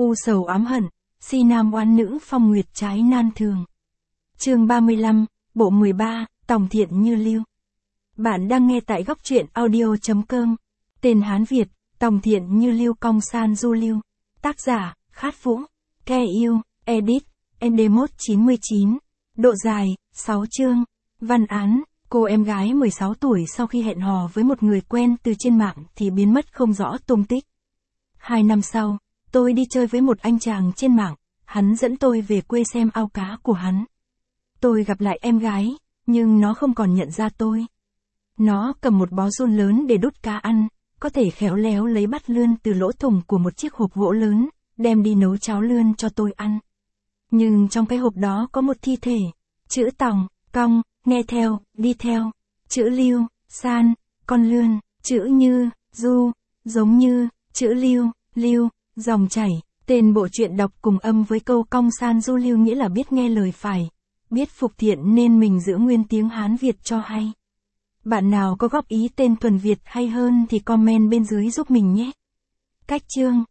U sầu ám hận, si nam oán nữ phong nguyệt trái nan thường. Chương 35, bộ 13, Tòng Thiện Như Lưu. Bạn đang nghe tại góc truyện audio.com. Tên Hán Việt, Tòng Thiện Như Lưu cong san du lưu. Tác giả, Khát Vũ. Ke yêu, edit, ND199. Độ dài, 6 chương. Văn án, cô em gái 16 tuổi sau khi hẹn hò với một người quen từ trên mạng thì biến mất không rõ tung tích. 2 năm sau, tôi đi chơi với một anh chàng trên mạng, hắn dẫn tôi về quê xem ao cá của hắn. Tôi gặp lại em gái, nhưng nó không còn nhận ra tôi. Nó cầm một bó giun lớn để đút cá ăn, có thể khéo léo lấy bát lươn từ lỗ thủng của một chiếc hộp gỗ lớn, đem đi nấu cháo lươn cho tôi ăn. Nhưng trong cái hộp đó có một thi thể, chữ Tòng, cong, nghe theo, đi theo, chữ Lưu, san, con lươn, chữ Như, du, giống như, chữ Lưu, dòng chảy. Tên bộ truyện đọc cùng âm với câu cong san du lưu nghĩa là biết nghe lời phải, biết phục thiện nên mình giữ nguyên tiếng Hán Việt cho hay. Bạn nào có góp ý tên thuần Việt hay hơn thì comment bên dưới giúp mình nhé. Cách chương,